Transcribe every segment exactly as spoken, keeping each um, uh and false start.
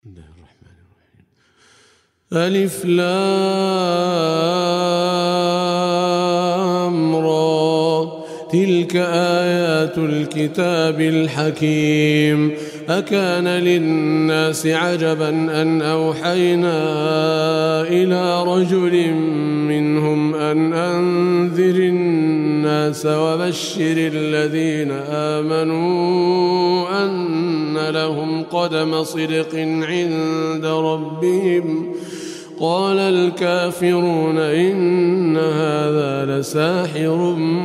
ألف لام را تلك آيات الكتاب الحكيم أكان للناس عجبا أن أوحينا إلى رجل منهم أن أنذر الناس وبشر الذين آمنوا أن لهم قدم صدق عند ربهم قال الكافرون إن هذا لساحر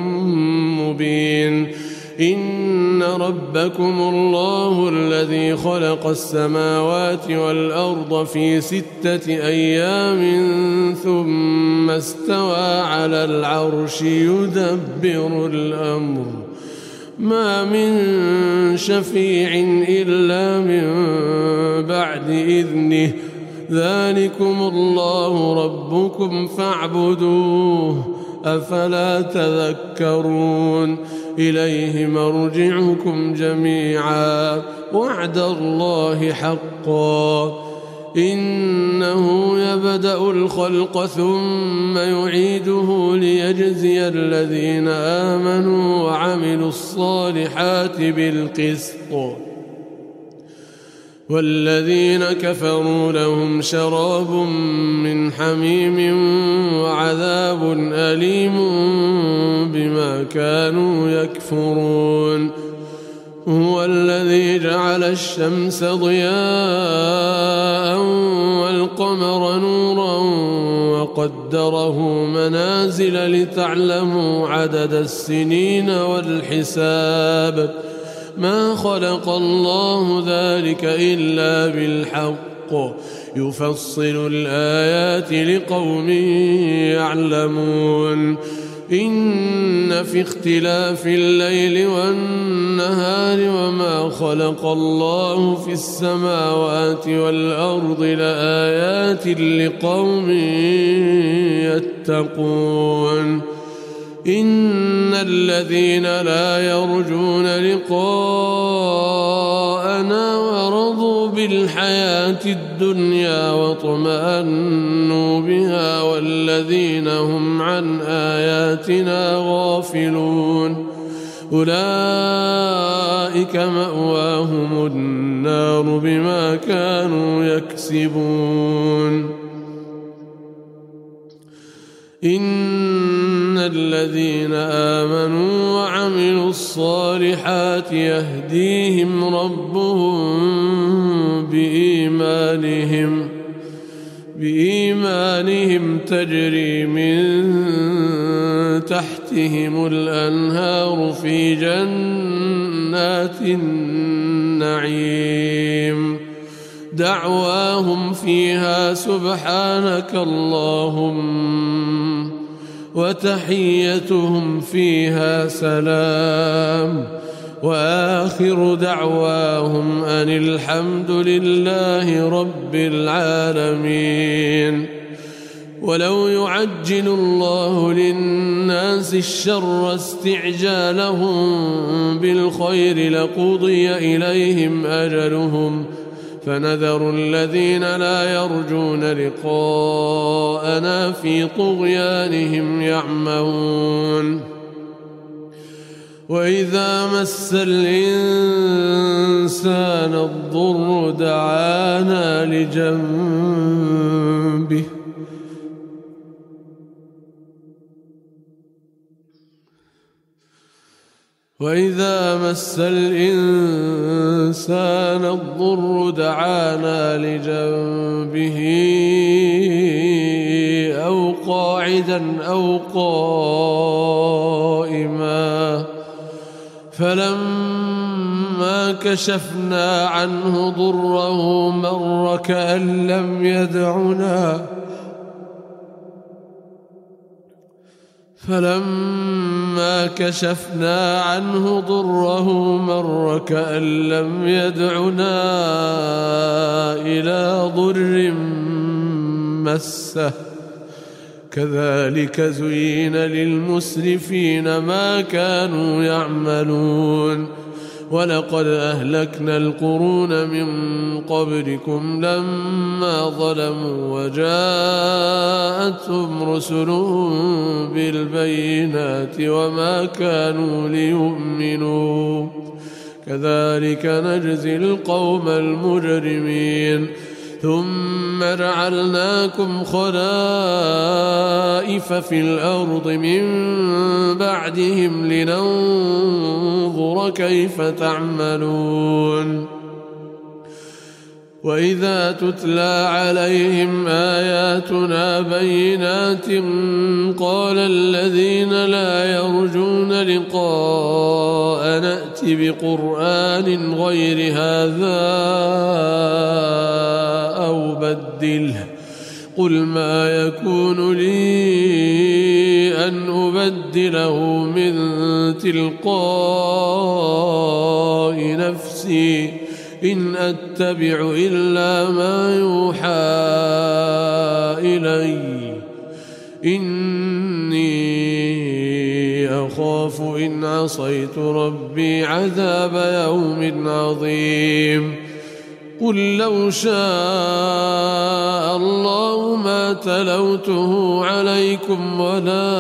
مبين إن ربكم الله الذي خلق السماوات والأرض في ستة أيام ثم استوى على العرش يدبر الأمر ما من شفيع إلا من بعد إذنه ذلكم الله ربكم فاعبدوه أفلا تذكرون إليه مرجعكم جميعا وعد الله حقا إنه يبدأ الخلق ثم يعيده ليجزي الذين آمنوا وعملوا الصالحات بالقسط والذين كفروا لهم شراب من حميم وعذاب أليم بما كانوا يكفرون هو الذي جعل الشمس ضياء والقمر نورا وقدره منازل لتعلموا عدد السنين والحساب ما خلق الله ذلك إلا بالحق يفصل الآيات لقوم يعلمون إن في اختلاف الليل والنهار وما خلق الله في السماوات والأرض لآيات لقوم يتقون إن الذين لا يرجون لقاءنا ورضوا بالحياة الدنيا واطمأنوا بها والذين هم عن آياتنا غافلون أولئك مأواهم النار بما كانوا يكسبون إن الذين آمنوا وعملوا الصالحات يهديهم ربهم بإيمانهم بإيمانهم تجري من تحتهم الأنهار في جنات النعيم دعواهم فيها سبحانك اللهم وتحيتهم فيها سلام وآخر دعواهم أن الحمد لله رب العالمين ولو يعجل الله للناس الشر استعجالهم بالخير لقضي إليهم أجلهم فنذر الذين لا يرجون لقاءنا في طغيانهم يعمهون وإذا مس الإنسان الضر دعانا لجنبه وإذا مس الإنسان الضر دعانا لجنبه أو قاعدا أو قائما فلما كشفنا عنه ضره مر كأن لم يدعنا فلما كشفنا عنه ضره مر كأن لم يدعنا إلى ضر مسه كذلك زين للمسرفين ما كانوا يعملون ولقد أهلكنا القرون من قبلكم لما ظلموا وجاءتهم رسلهم بالبينات وما كانوا ليؤمنوا كذلك نجزي القوم المجرمين ثم جعلناكم خلائف في الأرض من بعدهم لننظر كيف تعملون وإذا تتلى عليهم آياتنا بينات قال الذين لا يرجون لقاء نأت بقرآن غير هذا أو بدله قل ما يكون لي أن أبدله من تلقاء نفسي إن أتبع إلا ما يوحى إلي إني أخاف إن عصيت ربي عذاب يوم عظيم قل لو شاء الله ما تلوته عليكم ولا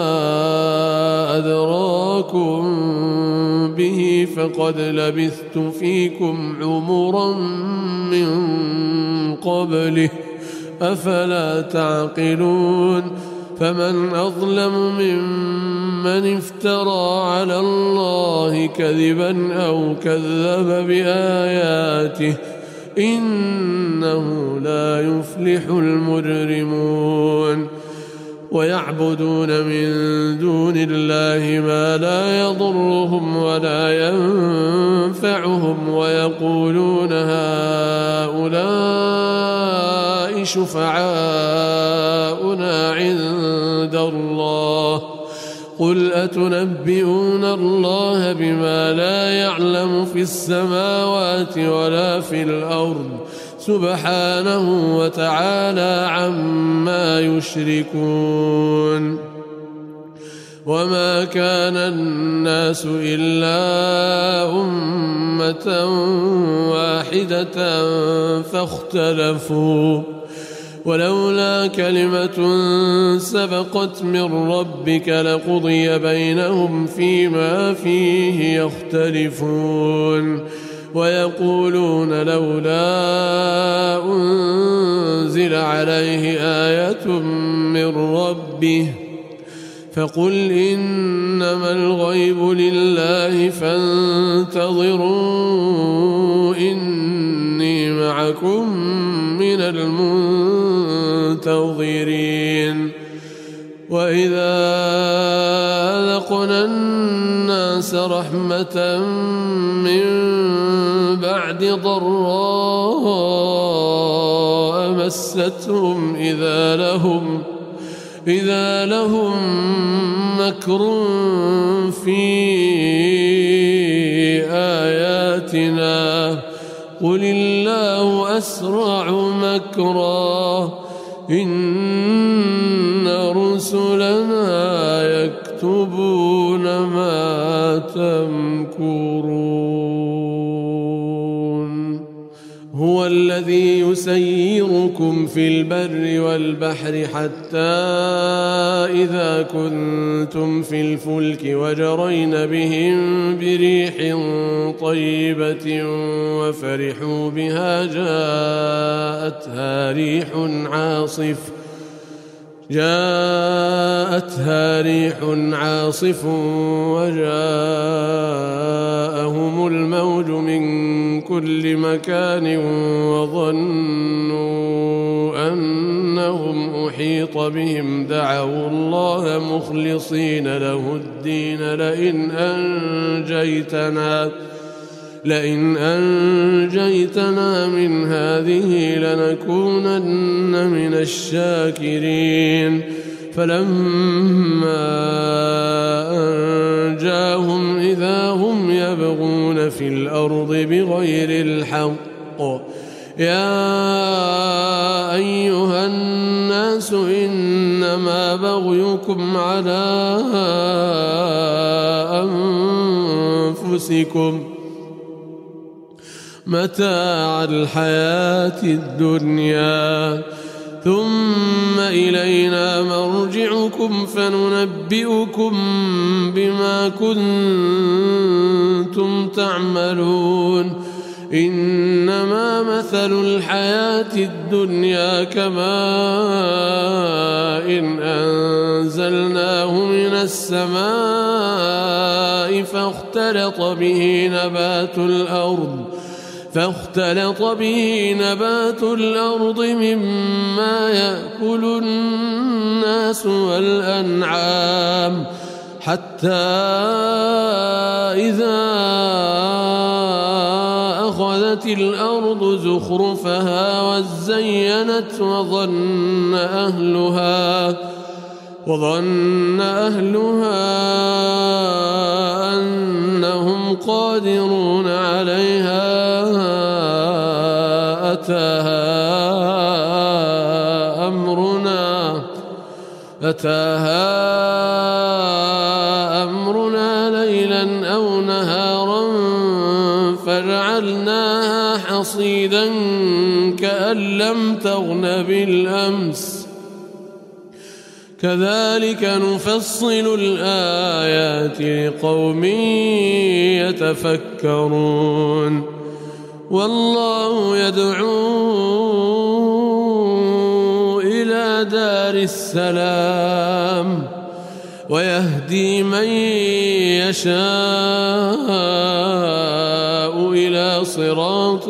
أدراكم به فقد لبثت فيكم عمرا من قبله أفلا تعقلون فمن أظلم ممن افترى على الله كذبا أو كذب بآياته إنه لا يفلح المجرمون ويعبدون من دون الله ما لا يضرهم ولا ينفعهم ويقولون هؤلاء شفعاؤنا عند الله قل أتنبئون الله بما لا يعلم في السماوات ولا في الأرض سبحانه وتعالى عما يشركون وما كان الناس إلا أمة واحدة فاختلفوا ولولا كلمة سبقت من ربك لقضي بينهم فيما فيه يختلفون ويقولون لولا أنزل عليه آية من ربه فقل إنما الغيب لله فانتظروا إني معكم من المنتظرين وإذا أذقنا الناس رحمة من بعد ضراء مستهم إذا لهم إذا لهم مكر في آياتنا قل الله أسرع مكرا إن رسلنا يكتبون ما تمكرون هو الذي يسيركم في البر والبحر حتى إذا كنتم في الفلك وجرين بهم بريح طيبة وفرحوا بها جاءتها ريح عاصف جاءتها ريح عاصف وجاءهم الموج من كل مكان وظنوا أنهم أحيط بهم دعوا الله مخلصين له الدين لئن أنجيتنا لئن أنجيتنا من هذه لنكونن من الشاكرين فلما أنجاهم إذا هم يبغون في الأرض بغير الحق يا أيها الناس إنما بغيكم على أنفسكم متاع الحياة الدنيا ثم إلينا مرجعكم فننبئكم بما كنتم تعملون إنما مثل الحياة الدنيا كماء إن أنزلناه من السماء فاختلط به نبات الأرض فاختلط به نبات الأرض مما يأكل الناس والأنعام حتى إذا أخذت الأرض زخرفها وزينت وظن أهلها وظن أهلها أنهم قادرون عليها أتاها أمرنا أتاها أمرنا ليلا أو نهارا فجعلناها حصيدا كأن لم تغن بالأمس كذلك نفصل الآيات لقوم يتفكرون والله يدعو إلى دار السلام ويهدي من يشاء إلى صراط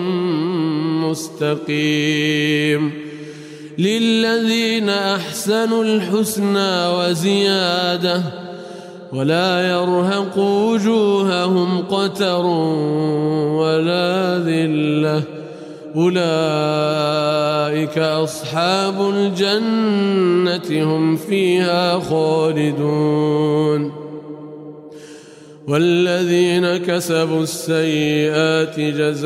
مستقيم للذين أحسنوا الحسنى وزيادة ولا يرهق وجوههم قتر ولا ذلة أولئك أصحاب الجنة هم فيها خالدون والذين كسبوا السيئات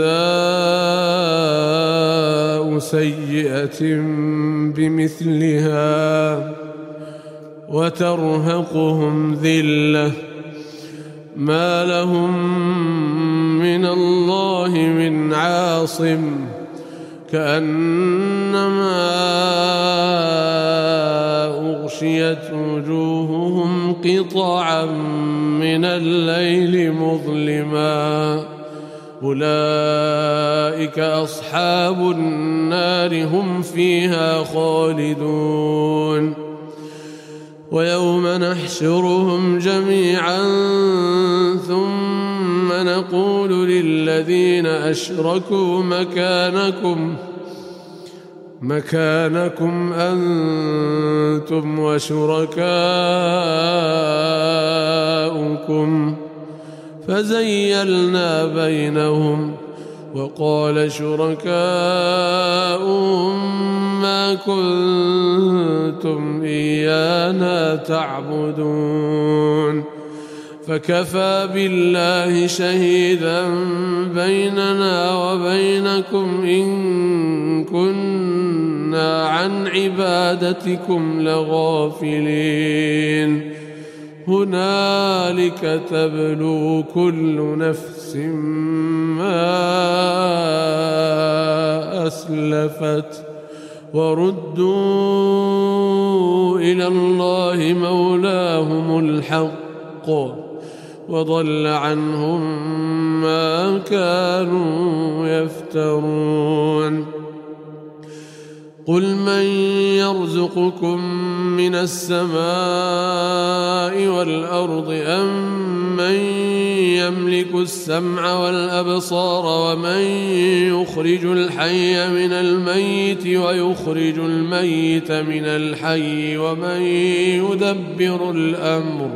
جزاء سيئة بمثلها وترهقهم ذلة ما لهم من الله من عاصم كأنما أغشيت وجوههم قطعا من الليل مظلما أولئك أصحاب النار هم فيها خالدون ويوم نحشرهم جميعا ثم نقول للذين أشركوا مكانكم مكانكم أنتم وشركاؤكم فزيلنا بينهم وقال شركاؤهم ما كنتم إيانا تعبدون فكفى بالله شهيدا بيننا وبينكم إن كنا عن عبادتكم لغافلين هنالك تبلو كل نفس ما أسلفت وردوا إلى الله مولاهم الحق وضل عنهم ما كانوا يفترون قل من يرزقكم من السماء والأرض أم من يملك السمع والأبصار ومن يخرج الحي من الميت ويخرج الميت من الحي ومن يدبر الأمر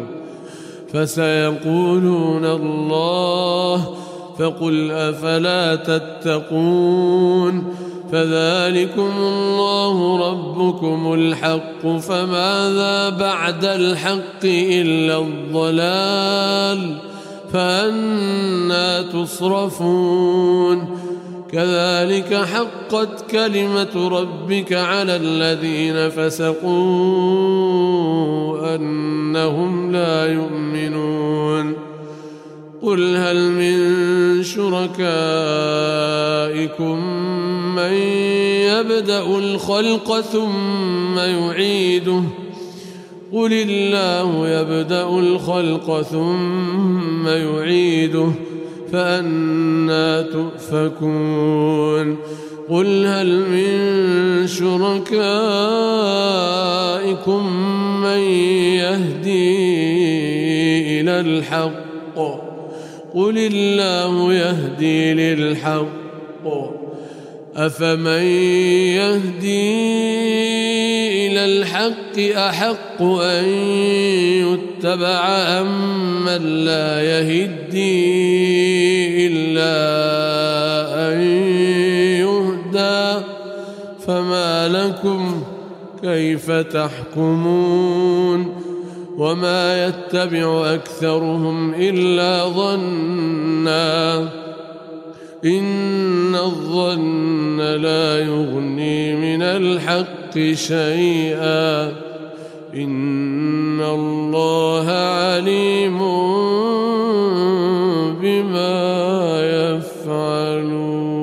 فسيقولون الله فقل أفلا تتقون فذلكم الله ربكم الحق فماذا بعد الحق إلا الضلال فأنى تصرفون كذلك حقت كلمة ربك على الذين فسقوا أنهم لا يؤمنون قل هل من شركائكم من يبدأ الخلق ثم يعيده قل الله يبدأ الخلق ثم يعيده فأنى تؤفكون قل هل من شركائكم من يهدي إلى الحق قل الله يهدي للحق أفمن يهدي إلى الحق أحق أن يتبع أم من لا يهدي إلا أن يهدى فما لكم كيف تحكمون وما يتبع أكثرهم إلا ظنا إن الظن لا يغني من الحق شيئا إن الله عليم بما يفعلون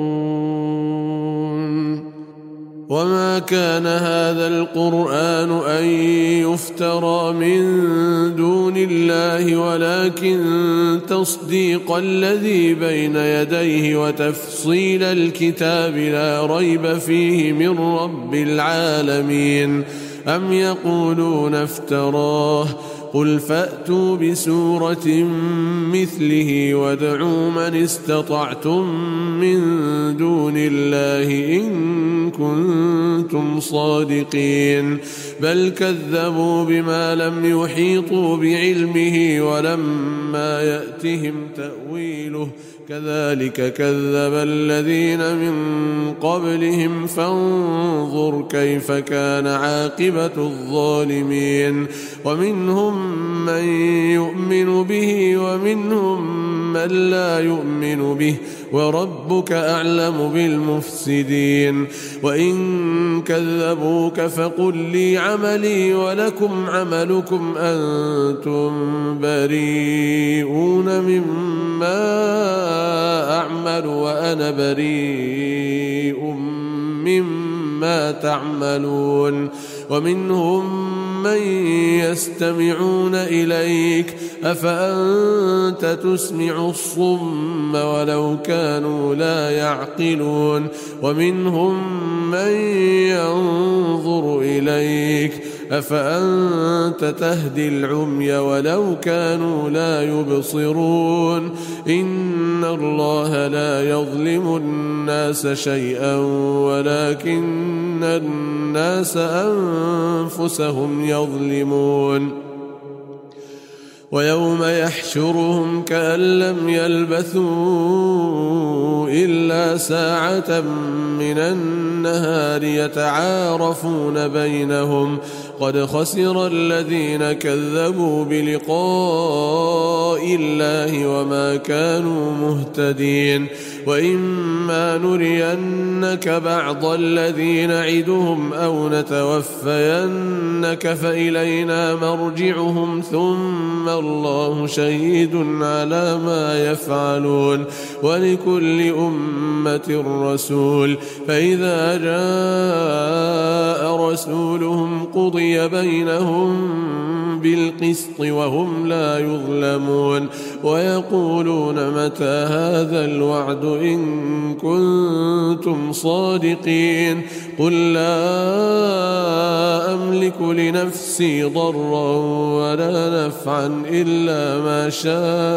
وما كان هذا القرآن أن يفترى من دون الله ولكن تصديق الذي بين يديه وتفصيل الكتاب لا ريب فيه من رب العالمين أم يقولون افتراه قل فأتوا بسورة مثله وادعوا من استطعتم من دون الله إن كنتم صادقين بل كذبوا بما لم يحيطوا بعلمه ولما يأتهم تأويله كذلك كذب الذين من قبلهم فانظر كيف كان عاقبة الظالمين ومنهم من يؤمن به ومنهم من لا يؤمن به وربك أعلم بالمفسدين وإن كذبوك فقل لي عملي ولكم عملكم أنتم بريئون مما أعمل وأنا بريء مما تعملون ومنهم من يستمعون إليك أفأنت تسمع الصم ولو كانوا لا يعقلون ومنهم من ينظر إليك أفأنت تهدي العمي ولو كانوا لا يبصرون إن الله لا يظلم الناس شيئا ولكن الناس أنفسهم يظلمون ويوم يحشرهم كأن لم يلبثوا إلا ساعة من النهار يتعارفون بينهم قد خسر الذين كذبوا بلقاء الله وما كانوا مهتدين وإما نرينك بعض الذي نعدهم أو نتوفينك فإلينا مرجعهم ثم الله شهيد على ما يفعلون ولكل أمة رسول فإذا جاء رسولهم قضي بينهم بالقسط وهم لا يظلمون ويقولون متى هذا الوعد إن كنتم صادقين قل لا أملك لنفسي ضرا ولا نفعا إلا ما شاء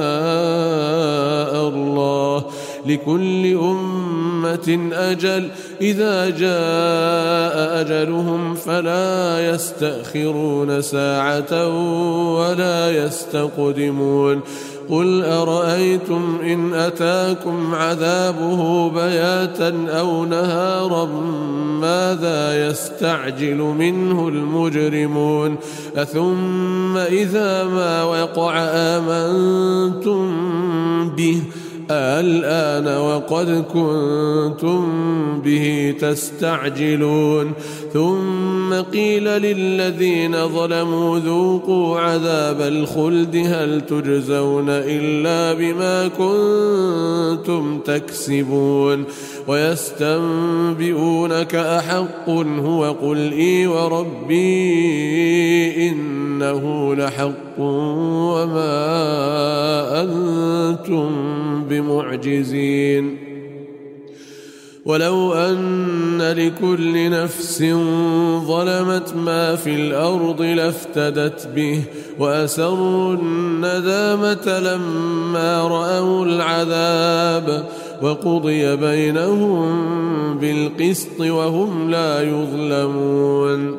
الله لكل أمة أجل إذا جاء أجلهم فلا يستأخرون ساعة ولا يستقدمون قل أرأيتم إن أتاكم عذابه بياتا أو نهارا ماذا يستعجل منه المجرمون أثم إذا ما وقع آمنتم به الآن وقد كنتم به تستعجلون ثم قيل للذين ظلموا ذوقوا عذاب الخلد هل تجزون إلا بما كنتم تكسبون ويستنبئونك أحق هو قل إي وربي إنه لحق وما أنتم بمعجزين ولو أن لكل نفس ظلمت ما في الأرض لافتدت به وأسروا الندامة لما رأوا العذاب وقضي بينهم بالقسط وهم لا يظلمون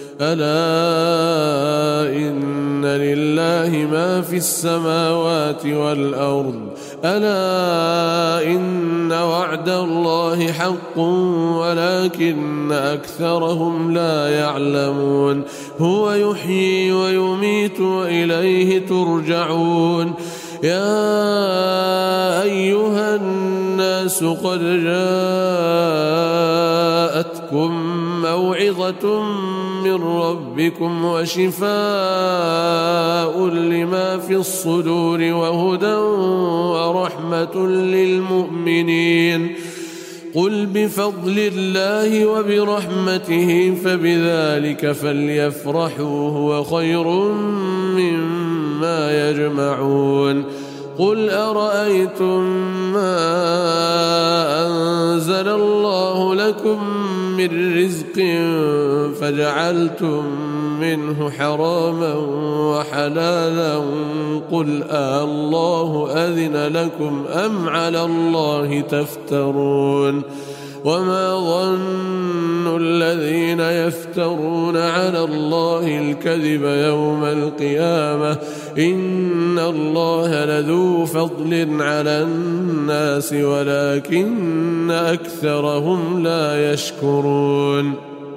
ألا إن لله ما في السماوات والأرض ألا إن وعد الله حق ولكن أكثرهم لا يعلمون هو يحيي ويميت وإليه ترجعون يا أيها الناس قد جاءتكم موعظة من ربكم وشفاء لما في الصدور وهدى ورحمة للمؤمنين قل بفضل الله وبرحمته فبذلك فليفرحوا هو خير مما يجمعون قل أرأيتم ما أنزل الله لكم من رزق فجعلتم منه حراما وحلالا قل آه الله أذن لكم أم على الله تفترون وما ظن الذين يفترون على الله الكذب يوم القيامة إن الله لذو فضل على الناس ولكن أكثرهم لا يشكرون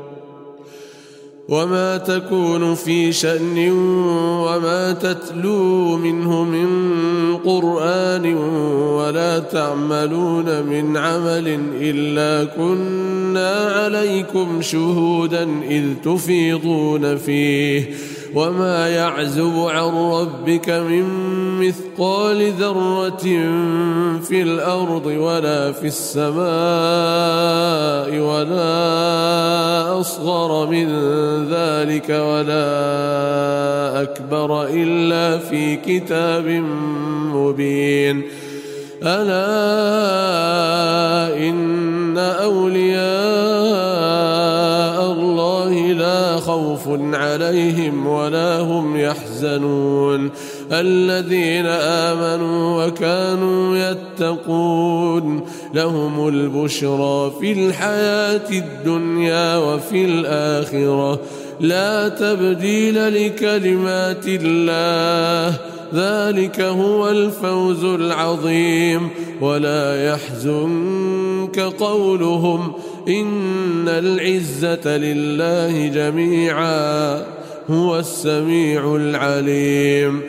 وما تكون في شأن وما تتلو منه من قرآن ولا تعملون من عمل إلا كنا عليكم شهودا إذ تفيضون فيه وما يعزب عن ربك من مثقال ذرة في الأرض ولا في السماء ولا أصغر من ذلك ولا أكبر إلا في كتاب مبين ألا إن أولياء الله لا خوف عليهم ولا هم يحزنون الذين آمنوا وكانوا يتقون لهم البشرى في الحياة الدنيا وفي الآخرة لا تبديل لكلمات الله ذلك هو الفوز العظيم ولا يحزنك قولهم إن العزة لله جميعا هو السميع العليم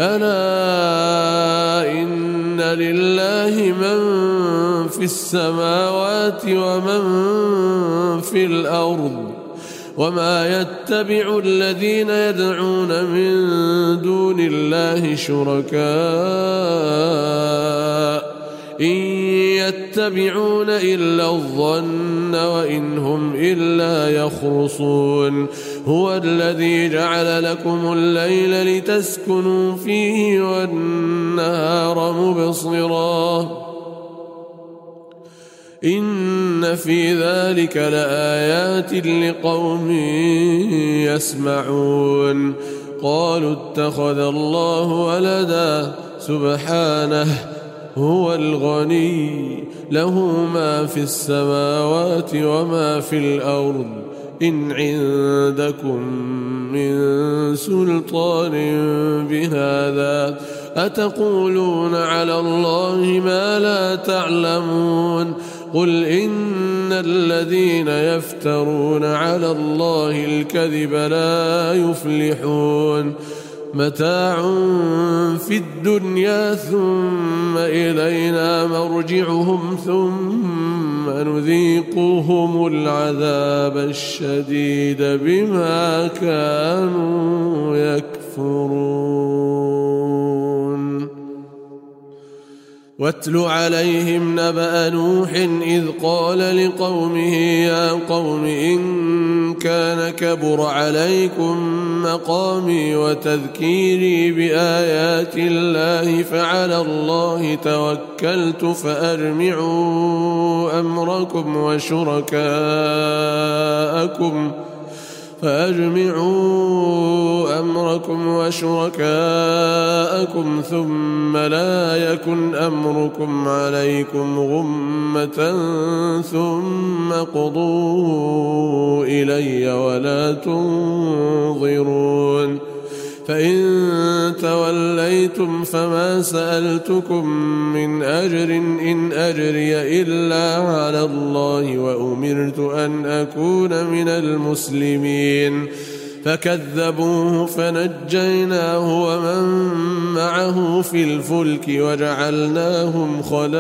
ألا إن لله من في السماوات ومن في الأرض وما يتبع الذين يدعون من دون الله شركاء إن يتبعون إلا الظن وإن هم إلا يخرصون هو الذي جعل لكم الليل لتسكنوا فيه والنهار مبصرا إن في ذلك لآيات لقوم يسمعون قالوا اتخذ الله ولدا سبحانه هو الغني له ما في السماوات وما في الأرض إن عندكم من سلطان بهذا أتقولون على الله ما لا تعلمون قل إن الذين يفترون على الله الكذب لا يفلحون متاع في الدنيا ثم إلينا مرجعهم ثم نذيقهم العذاب الشديد بما كانوا يكفرون. واتل عليهم نبأ نوح إذ قال لقومه يا قوم إن كان كبر عليكم مقامي وتذكيري بآيات الله فعلى الله توكلت فأجمعوا أمركم وشركاءكم فأجمعوا أمركم وشركاءكم ثم لا يكن أمركم عليكم غمة ثم قضوا إلي ولا تنظرون. فإن توليتم فما سألتكم من أجر إن أجري إلا على الله وأمرت أن أكون من المسلمين. فكذبوه فنجيناه ومن معه في الفلك وجعلناهم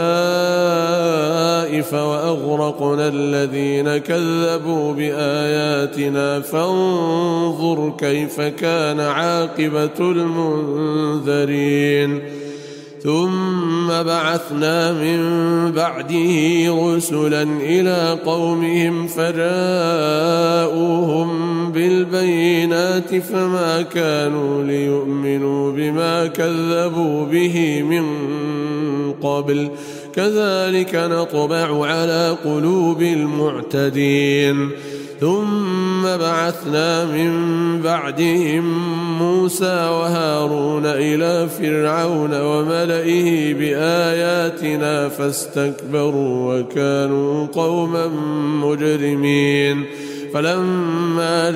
خلائف وأغرقنا الذين كذبوا بآياتنا فانظر كيف كان عاقبة المنذرين. ثم بعثنا من بعده رسلا إلى قومهم فجاءوهم بالبينات فما كانوا ليؤمنوا بما كذبوا به من قبل كذلك نطبع على قلوب المعتدين. ثم بعثنا من بعدهم موسى وهارون إلى فرعون وملئه بآياتنا فاستكبروا وكانوا قوما مجرمين. فلما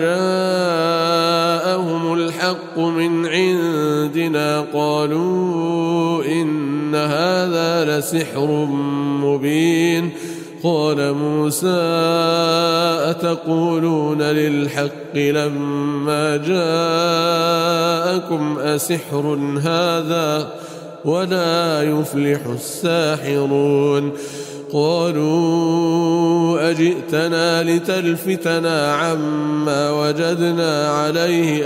جاءهم الحق من عندنا قالوا إن هذا لسحر مبين. قال موسى أتقولون للحق لما جاءكم أسحر هذا ولا يفلح الساحرون. قالوا أجئتنا لتلفتنا عما وجدنا عليه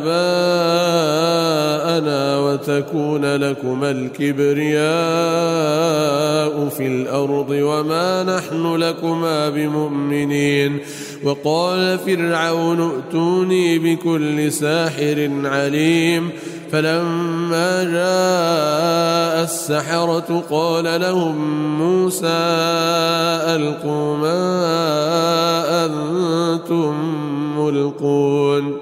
آباءنا وتكون لكما الكبرياء في الأرض وما نحن لكما بمؤمنين. وقال فرعون ائتوني بكل ساحر عليم. فلما جاء السحرة قال لهم موسى ألقوا ما أنتم ملقون.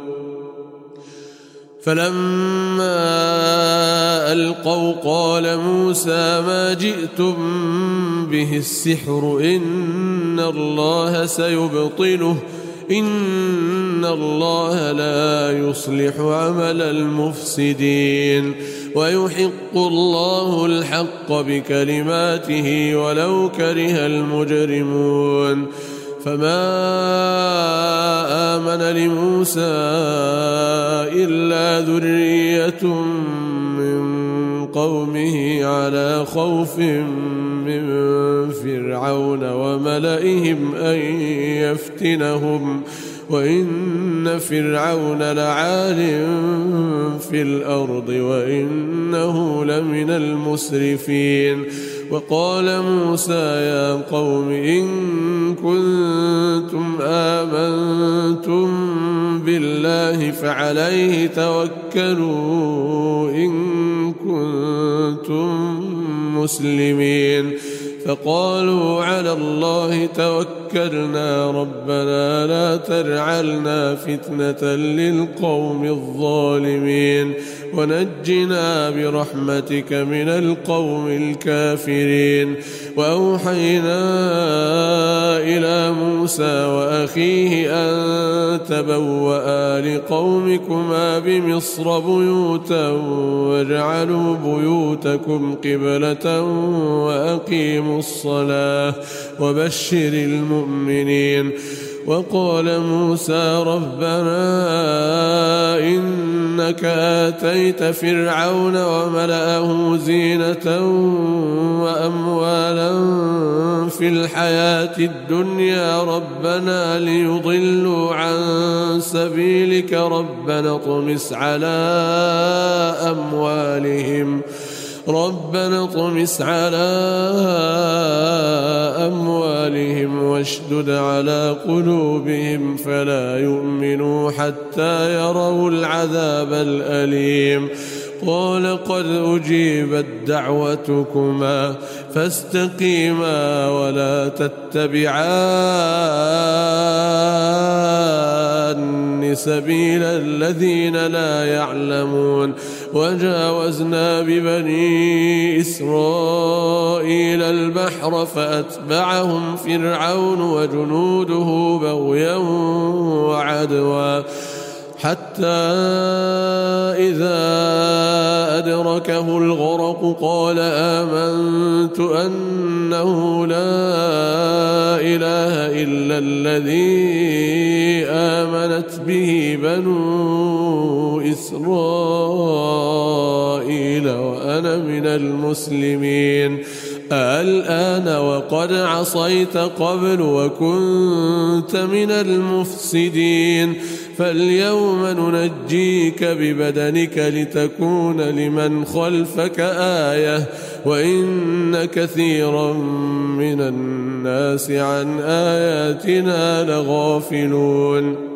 فلما ألقوا قال موسى ما جئتم به السحر إن الله سيبطله إن الله لا يصلح عمل المفسدين ويحق الله الحق بكلماته ولو كره المجرمون. فما آمن لموسى إلا ذرية من قومه على خوف من فرعون وملئهم أن يفتنهم وإن فرعون لعال في الأرض وإنه لمن المسرفين. وقال موسى يا قوم إن كنتم آمنتم بالله فعليه توكلوا إن كنتم مسلمين. فقالوا على الله توكلنا ربنا لا تجعلنا فتنة للقوم الظالمين ونجنا برحمتك من القوم الكافرين. وأوحينا إلى موسى وأخيه أن تبوأ لقومكما بمصر بيوتا واجعلوا بيوتكم قبلة وأقيموا الصلاة وبشر المؤمنين. وقال موسى ربنا إنك آتيت فرعون وملأه زينة وأموالا في الحياة الدنيا ربنا ليضلوا عن سبيلك ربنا اطمس على أموالهم ربنا اطمس على أموالهم واشدد على قلوبهم فلا يؤمنوا حتى يروا العذاب الأليم قال قد أجيبت دعوتكما فاستقيما ولا تتبعان سبيل الذين لا يعلمون وجاوزنا ببني إسرائيل البحر فأتبعهم فرعون وجنوده بغيا وعدوا حتى إذا أدركه الغرق قال آمنت أنه لا إله إلا الذي آمنت به بنو إسرائيل وأنا من المسلمين الآن وقد عصيت قبل وكنت من المفسدين فاليوم ننجيك ببدنك لتكون لمن خلفك آية وإن كثيرا من الناس عن آياتنا لغافلون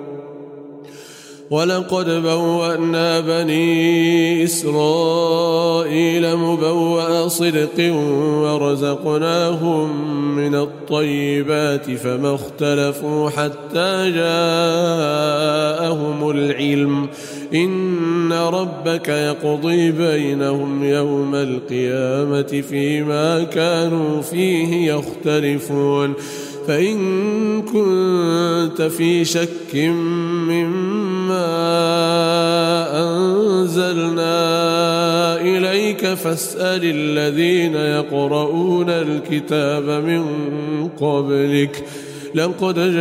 ولقد بوأنا بني إسرائيل مبوأ صدق ورزقناهم من الطيبات فما اختلفوا حتى جاءهم العلم إن ربك يقضي بينهم يوم القيامة فيما كانوا فيه يختلفون فإن كنت في شك مما أنزلنا إليك فاسأل الذين يقرؤون الكتاب من قبلك لقد جاءك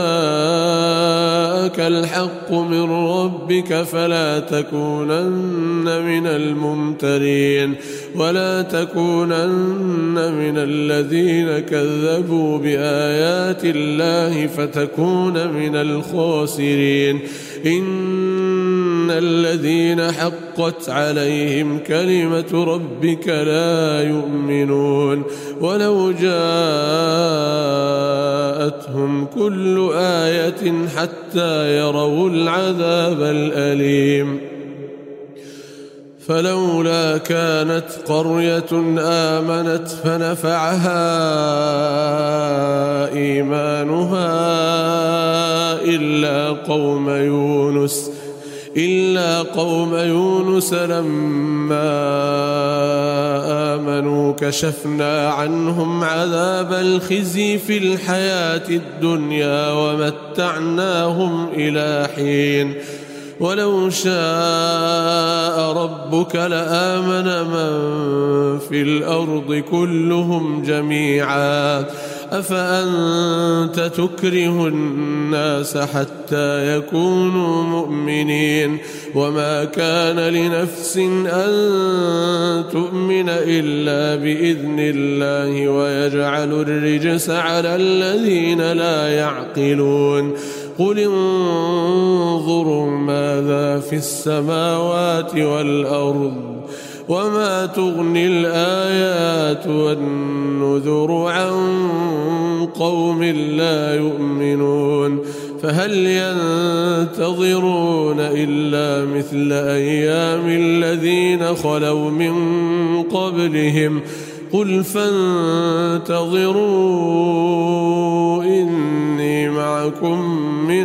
الحق من ربك فلا تكونن من الممترين ولا تكونن من الذين كذبوا بآيات الله فتكون من الخاسرين إن الذين حقت عليهم كلمة ربك لا يؤمنون ولو جاءتهم كل آية حتى يروا العذاب الأليم فلولا كانت قرية آمنت فنفعها إيمانها إلا قوم يونس إلا قوم يونس لما آمنوا كشفنا عنهم عذاب الخزي في الحياة الدنيا ومتعناهم إلى حين ولو شاء ربك لآمن من في الأرض كلهم جميعا أفأنت تكره الناس حتى يكونوا مؤمنين وما كان لنفس أن تؤمن إلا بإذن الله ويجعل الرجس على الذين لا يعقلون قل انظروا ماذا في السماوات والأرض وما تغني الآيات والنذر عن قوم لا يؤمنون فهل ينتظرون إلا مثل أيام الذين خلوا من قبلهم قل فانتظروا إني معكم من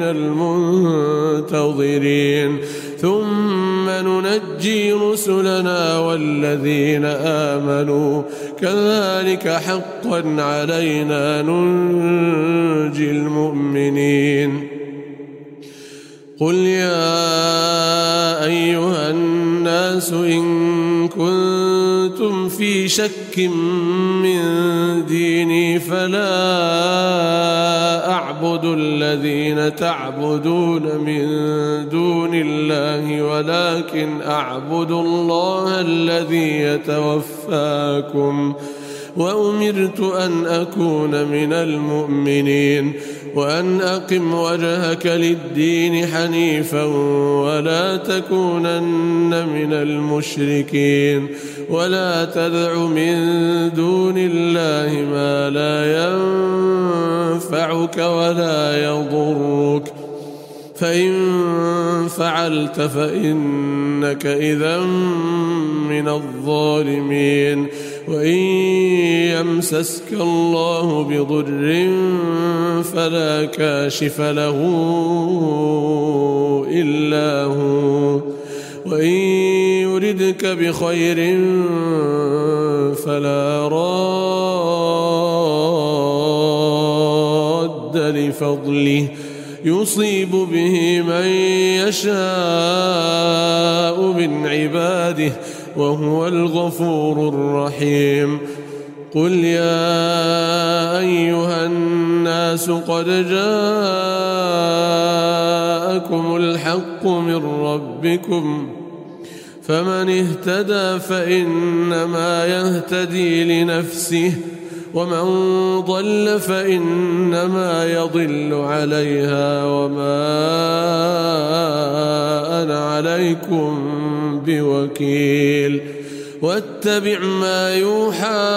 المنتظرين ثم ننجي رسلنا والذين آمنوا كذلك حقا علينا ننجي المؤمنين قل يا أيها الناس إن كنتم في شك من ديني فلا أعبد الذين تعبدون من دون الله ولكن أعبد الله الذي يتوفاكم وأمرت أن أكون من المؤمنين وأن أقم وجهك للدين حنيفا ولا تكونن من المشركين ولا تدع من دون الله ما لا ينفعك ولا يضرك فإن فعلت فإنك إذا من الظالمين وإن يمسسك الله بضر فلا كاشف له إلا هو وإن يردك بخير فلا راد لفضله يصيب به من يشاء من عباده وهو الغفور الرحيم قل يا أيها الناس قد جاءكم الحق من ربكم فمن اهتدى فإنما يهتدي لنفسه ومن ضل فإنما يضل عليها وما أنا عليكم بوكيل واتبع ما يوحى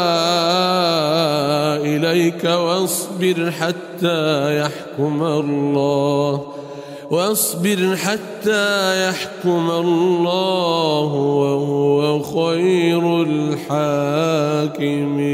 إليك واصبر حتى يحكم الله واصبر حتى يحكم الله وهو خير الحاكمين.